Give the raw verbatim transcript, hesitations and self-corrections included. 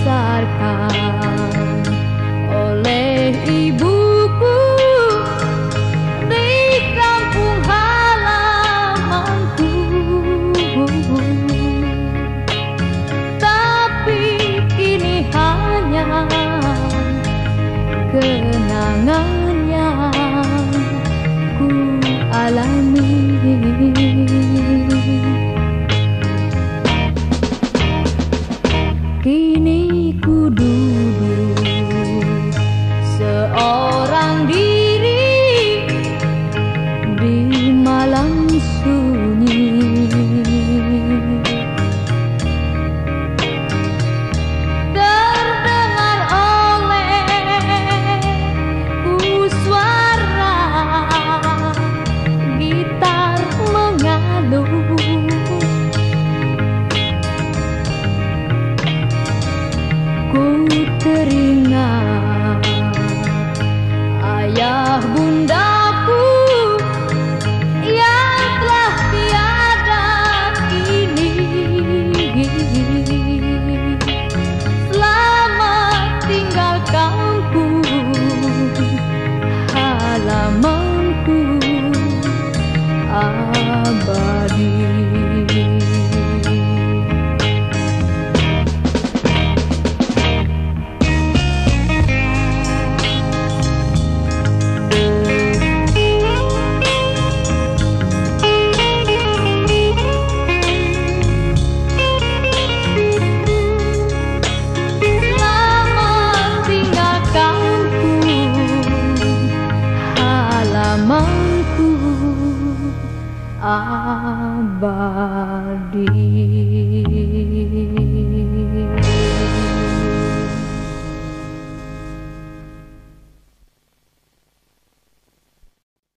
dibesarkan oleh ibuku di kampung halamanku. Tapi kini hanya kenangan yang ku alami. Kini ku duduk seorang diri di malam sunyi, terdengar olehku suara gitar mengadu. Ku teringat ayah bundaku yang telah tiada kini. Selamat tinggal kampung halamanku abadi. Halamanku abadi.